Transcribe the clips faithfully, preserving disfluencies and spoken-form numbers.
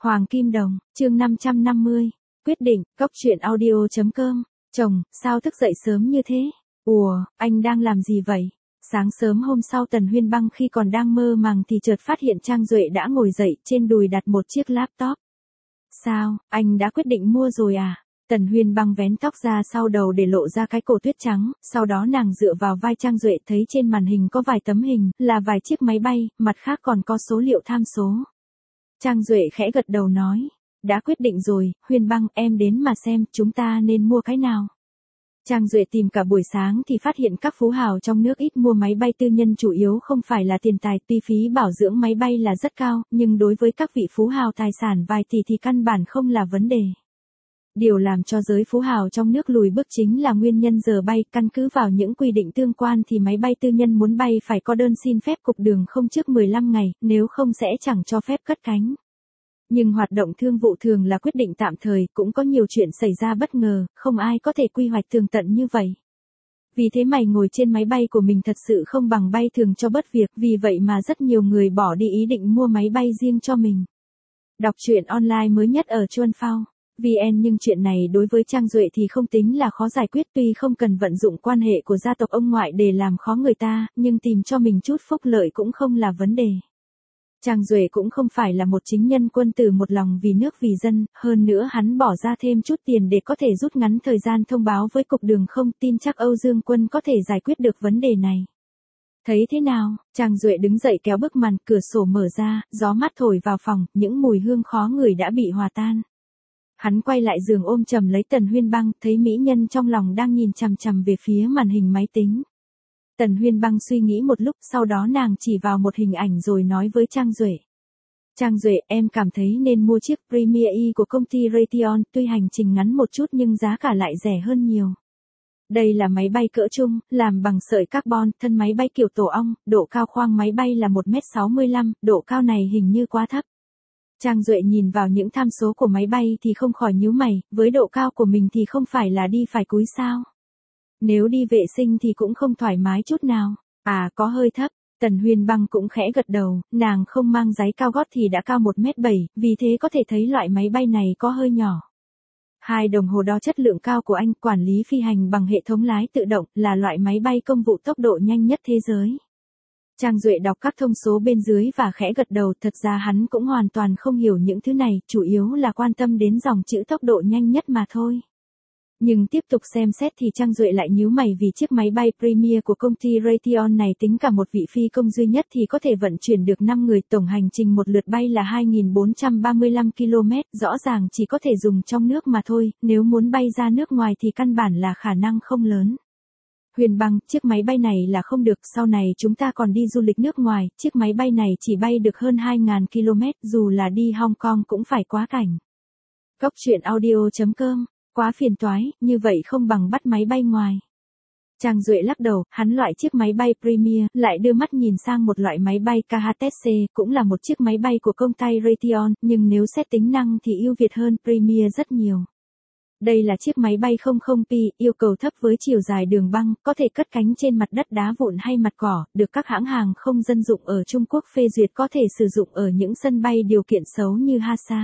Hoàng Kim Đồng, chương năm trăm năm mươi. Quyết định, cốc truyện audio chấm com. Chồng, sao thức dậy sớm như thế? Ủa, anh đang làm gì vậy? Sáng sớm hôm sau Tần Huyên Băng khi còn đang mơ màng thì chợt phát hiện Trang Duệ đã ngồi dậy, trên đùi đặt một chiếc laptop. Sao, anh đã quyết định mua rồi à? Tần Huyên Băng vén tóc ra sau đầu để lộ ra cái cổ tuyết trắng, sau đó nàng dựa vào vai Trang Duệ thấy trên màn hình có vài tấm hình, là vài chiếc máy bay, mặt khác còn có số liệu tham số. Trang Duệ khẽ gật đầu nói, đã quyết định rồi, Huyên Băng em đến mà xem chúng ta nên mua cái nào. Trang Duệ tìm cả buổi sáng thì phát hiện các phú hào trong nước ít mua máy bay tư nhân chủ yếu không phải là tiền tài, tuy phí bảo dưỡng máy bay là rất cao, nhưng đối với các vị phú hào tài sản vài tỷ thì căn bản không là vấn đề. Điều làm cho giới phú hào trong nước lùi bước chính là nguyên nhân giờ bay, căn cứ vào những quy định tương quan thì máy bay tư nhân muốn bay phải có đơn xin phép cục đường không trước mười lăm ngày, nếu không sẽ chẳng cho phép cất cánh. Nhưng hoạt động thương vụ thường là quyết định tạm thời, cũng có nhiều chuyện xảy ra bất ngờ, không ai có thể quy hoạch tường tận như vậy. Vì thế mày ngồi trên máy bay của mình thật sự không bằng bay thường cho bớt việc, vì vậy mà rất nhiều người bỏ đi ý định mua máy bay riêng cho mình. Đọc truyện online mới nhất ở Chuan Phao vê en. Nhưng chuyện này đối với Trang Duệ thì không tính là khó giải quyết, tuy không cần vận dụng quan hệ của gia tộc ông ngoại để làm khó người ta, nhưng tìm cho mình chút phúc lợi cũng không là vấn đề. Trang Duệ cũng không phải là một chính nhân quân tử một lòng vì nước vì dân, hơn nữa hắn bỏ ra thêm chút tiền để có thể rút ngắn thời gian thông báo với cục đường không, tin chắc Âu Dương Quân có thể giải quyết được vấn đề này. Thấy thế nào? Trang Duệ đứng dậy kéo bức màn, cửa sổ mở ra, gió mát thổi vào phòng, những mùi hương khó ngửi đã bị hòa tan. Hắn quay lại giường ôm chầm lấy Tần Huyên Băng, thấy mỹ nhân trong lòng đang nhìn chằm chằm về phía màn hình máy tính. Tần Huyên Băng suy nghĩ một lúc, sau đó nàng chỉ vào một hình ảnh rồi nói với Trang Duệ. Trang Duệ, em cảm thấy nên mua chiếc Premier E của công ty Raytheon, tuy hành trình ngắn một chút nhưng giá cả lại rẻ hơn nhiều. Đây là máy bay cỡ trung, làm bằng sợi carbon, thân máy bay kiểu tổ ong, độ cao khoang máy bay là một mét sáu mươi lăm, độ cao này hình như quá thấp. Trang Duệ nhìn vào những tham số của máy bay thì không khỏi nhíu mày, với độ cao của mình thì không phải là đi phải cúi sao. Nếu đi vệ sinh thì cũng không thoải mái chút nào. À, có hơi thấp. Tần Huyên Băng cũng khẽ gật đầu, nàng không mang giày cao gót thì đã cao một mét bảy, vì thế có thể thấy loại máy bay này có hơi nhỏ. Hai đồng hồ đo chất lượng cao của anh, quản lý phi hành bằng hệ thống lái tự động, là loại máy bay công vụ tốc độ nhanh nhất thế giới. Trang Duệ đọc các thông số bên dưới và khẽ gật đầu, thật ra hắn cũng hoàn toàn không hiểu những thứ này, chủ yếu là quan tâm đến dòng chữ tốc độ nhanh nhất mà thôi. Nhưng tiếp tục xem xét thì Trang Duệ lại nhíu mày vì chiếc máy bay Premier của công ty Raytheon này tính cả một vị phi công duy nhất thì có thể vận chuyển được năm người, tổng hành trình một lượt bay là hai nghìn bốn trăm ba mươi lăm ki lô mét, rõ ràng chỉ có thể dùng trong nước mà thôi, nếu muốn bay ra nước ngoài thì căn bản là khả năng không lớn. Huyền Băng, chiếc máy bay này là không được, sau này chúng ta còn đi du lịch nước ngoài, chiếc máy bay này chỉ bay được hơn hai nghìn ki lô mét, dù là đi Hong Kong cũng phải quá cảnh. Cốc truyện audio chấm com. Quá phiền toái, như vậy không bằng bắt máy bay ngoài. Trang Duệ lắc đầu, hắn loại chiếc máy bay Premier, lại đưa mắt nhìn sang một loại máy bay K H T C, cũng là một chiếc máy bay của công ty Raytheon, nhưng nếu xét tính năng thì ưu việt hơn Premier rất nhiều. Đây là chiếc máy bay không không pi, yêu cầu thấp với chiều dài đường băng, có thể cất cánh trên mặt đất đá vụn hay mặt cỏ, được các hãng hàng không dân dụng ở Trung Quốc phê duyệt, có thể sử dụng ở những sân bay điều kiện xấu như Hasa.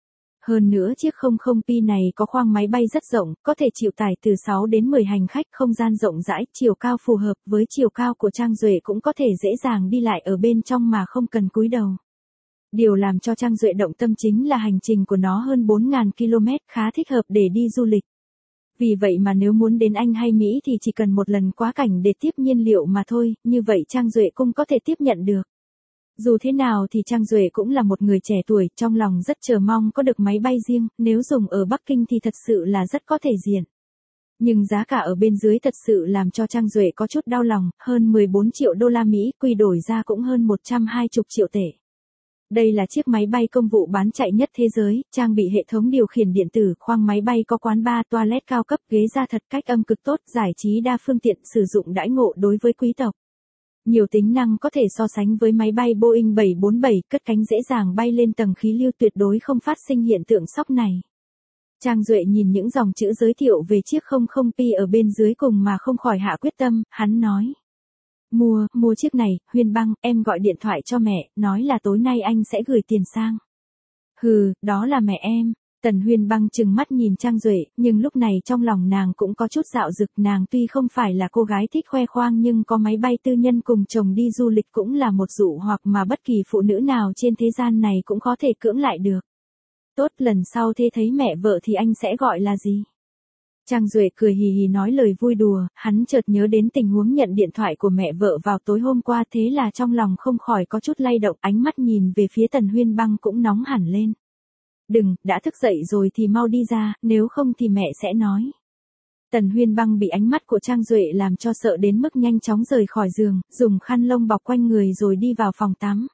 Hơn nữa chiếc không không pi này có khoang máy bay rất rộng, có thể chịu tải từ sáu đến mười hành khách, không gian rộng rãi, chiều cao phù hợp với chiều cao của Trang Duệ, cũng có thể dễ dàng đi lại ở bên trong mà không cần cúi đầu. Điều làm cho Trang Duệ động tâm chính là hành trình của nó hơn bốn nghìn ki lô mét, khá thích hợp để đi du lịch. Vì vậy mà nếu muốn đến Anh hay Mỹ thì chỉ cần một lần quá cảnh để tiếp nhiên liệu mà thôi, như vậy Trang Duệ cũng có thể tiếp nhận được. Dù thế nào thì Trang Duệ cũng là một người trẻ tuổi, trong lòng rất chờ mong có được máy bay riêng, nếu dùng ở Bắc Kinh thì thật sự là rất có thể diện. Nhưng giá cả ở bên dưới thật sự làm cho Trang Duệ có chút đau lòng, hơn mười bốn triệu đô la Mỹ, quy đổi ra cũng hơn một trăm hai mươi triệu tệ. Đây là chiếc máy bay công vụ bán chạy nhất thế giới, trang bị hệ thống điều khiển điện tử, khoang máy bay có quán bar, toilet cao cấp, ghế da thật, cách âm cực tốt, giải trí đa phương tiện, sử dụng đãi ngộ đối với quý tộc. Nhiều tính năng có thể so sánh với máy bay Boeing bảy bốn bảy, cất cánh dễ dàng bay lên tầng khí lưu, tuyệt đối không phát sinh hiện tượng sốc này. Trang Duệ nhìn những dòng chữ giới thiệu về chiếc không không pi ở bên dưới cùng mà không khỏi hạ quyết tâm, hắn nói. Mua, mua chiếc này, Huyên Băng, em gọi điện thoại cho mẹ, nói là tối nay anh sẽ gửi tiền sang. Hừ, đó là mẹ em. Tần Huyên Băng trừng mắt nhìn Trang Duệ, nhưng lúc này trong lòng nàng cũng có chút dạo dực, nàng tuy không phải là cô gái thích khoe khoang nhưng có máy bay tư nhân cùng chồng đi du lịch cũng là một dụ hoặc mà bất kỳ phụ nữ nào trên thế gian này cũng có thể cưỡng lại được. Tốt, lần sau thế thấy mẹ vợ thì anh sẽ gọi là gì? Trang Duệ cười hì hì nói lời vui đùa, hắn chợt nhớ đến tình huống nhận điện thoại của mẹ vợ vào tối hôm qua, thế là trong lòng không khỏi có chút lay động, ánh mắt nhìn về phía Tần Huyên Băng cũng nóng hẳn lên. Đừng, đã thức dậy rồi thì mau đi ra, nếu không thì mẹ sẽ nói. Tần Huyên Băng bị ánh mắt của Trang Duệ làm cho sợ đến mức nhanh chóng rời khỏi giường, dùng khăn lông bọc quanh người rồi đi vào phòng tắm.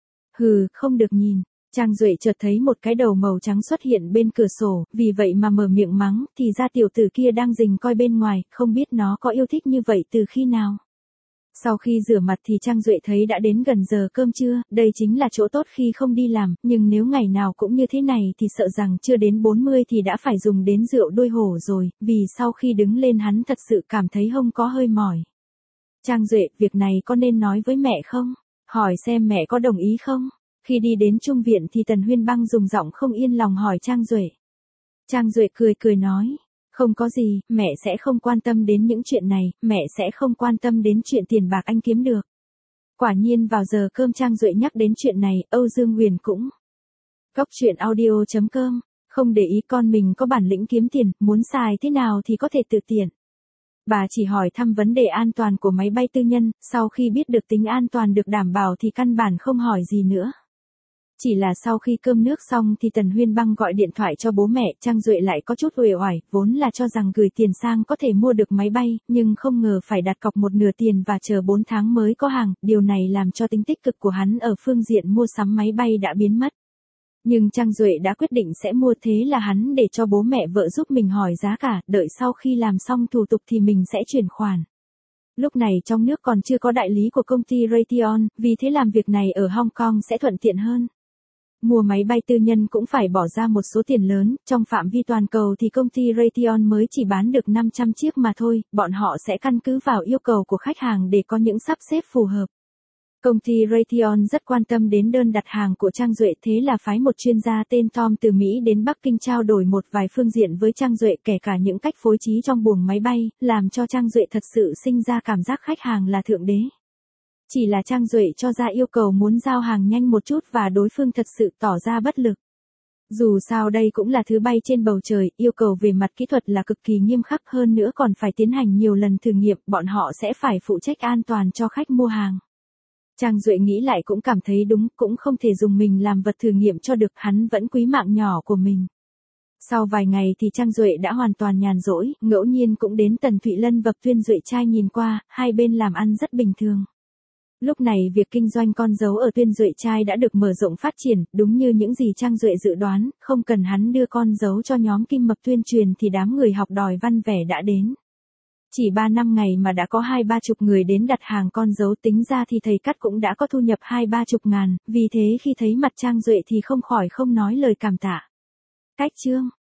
Hừ, không được nhìn. Trang Duệ chợt thấy một cái đầu màu trắng xuất hiện bên cửa sổ, vì vậy mà mở miệng mắng, thì ra tiểu tử kia đang rình coi bên ngoài, không biết nó có yêu thích như vậy từ khi nào. Sau khi rửa mặt thì Trang Duệ thấy đã đến gần giờ cơm trưa, đây chính là chỗ tốt khi không đi làm, nhưng nếu ngày nào cũng như thế này thì sợ rằng chưa đến bốn mươi thì đã phải dùng đến rượu đôi hổ rồi, vì sau khi đứng lên hắn thật sự cảm thấy hông có hơi mỏi. Trang Duệ, việc này có nên nói với mẹ không? Hỏi xem mẹ có đồng ý không? Khi đi đến trung viện thì Tần Huyên Băng dùng giọng không yên lòng hỏi Trang Duệ. Trang Duệ cười cười nói. Không có gì, mẹ sẽ không quan tâm đến những chuyện này, mẹ sẽ không quan tâm đến chuyện tiền bạc anh kiếm được. Quả nhiên vào giờ cơm Trang Duệ nhắc đến chuyện này, Âu Dương Huyền cũng. Cốc truyện audio chấm com, không để ý con mình có bản lĩnh kiếm tiền, muốn xài thế nào thì có thể tự tiện. Bà chỉ hỏi thăm vấn đề an toàn của máy bay tư nhân, sau khi biết được tính an toàn được đảm bảo thì căn bản không hỏi gì nữa. Chỉ là sau khi cơm nước xong thì Tần Huyên Băng gọi điện thoại cho bố mẹ, Trang Duệ lại có chút uể oải, vốn là cho rằng gửi tiền sang có thể mua được máy bay, nhưng không ngờ phải đặt cọc một nửa tiền và chờ bốn tháng mới có hàng, điều này làm cho tính tích cực của hắn ở phương diện mua sắm máy bay đã biến mất. Nhưng Trang Duệ đã quyết định sẽ mua, thế là hắn để cho bố mẹ vợ giúp mình hỏi giá cả, đợi sau khi làm xong thủ tục thì mình sẽ chuyển khoản. Lúc này trong nước còn chưa có đại lý của công ty Raytheon, vì thế làm việc này ở Hong Kong sẽ thuận tiện hơn. Mua máy bay tư nhân cũng phải bỏ ra một số tiền lớn, trong phạm vi toàn cầu thì công ty Raytheon mới chỉ bán được năm trăm chiếc mà thôi, bọn họ sẽ căn cứ vào yêu cầu của khách hàng để có những sắp xếp phù hợp. Công ty Raytheon rất quan tâm đến đơn đặt hàng của Trang Duệ, thế là phái một chuyên gia tên Tom từ Mỹ đến Bắc Kinh trao đổi một vài phương diện với Trang Duệ, kể cả những cách phối trí trong buồng máy bay, làm cho Trang Duệ thật sự sinh ra cảm giác khách hàng là thượng đế. Chỉ là Trang Duệ cho ra yêu cầu muốn giao hàng nhanh một chút và đối phương thật sự tỏ ra bất lực. Dù sao đây cũng là thứ bay trên bầu trời, yêu cầu về mặt kỹ thuật là cực kỳ nghiêm khắc, hơn nữa còn phải tiến hành nhiều lần thử nghiệm, bọn họ sẽ phải phụ trách an toàn cho khách mua hàng. Trang Duệ nghĩ lại cũng cảm thấy đúng, cũng không thể dùng mình làm vật thử nghiệm cho được, hắn vẫn quý mạng nhỏ của mình. Sau vài ngày thì Trang Duệ đã hoàn toàn nhàn rỗi, ngẫu nhiên cũng đến Tần Thụy Lân và Tuyên Duệ trai nhìn qua, hai bên làm ăn rất bình thường. Lúc này việc kinh doanh con dấu ở Tuyên Duệ trai đã được mở rộng phát triển, đúng như những gì Trang Duệ dự đoán, không cần hắn đưa con dấu cho nhóm Kim Mập tuyên truyền thì đám người học đòi văn vẻ đã đến. Chỉ ba năm ngày mà đã có hai ba chục người đến đặt hàng con dấu, tính ra thì thầy cắt cũng đã có thu nhập hai ba chục ngàn, vì thế khi thấy mặt Trang Duệ thì không khỏi không nói lời cảm tạ. Cách chương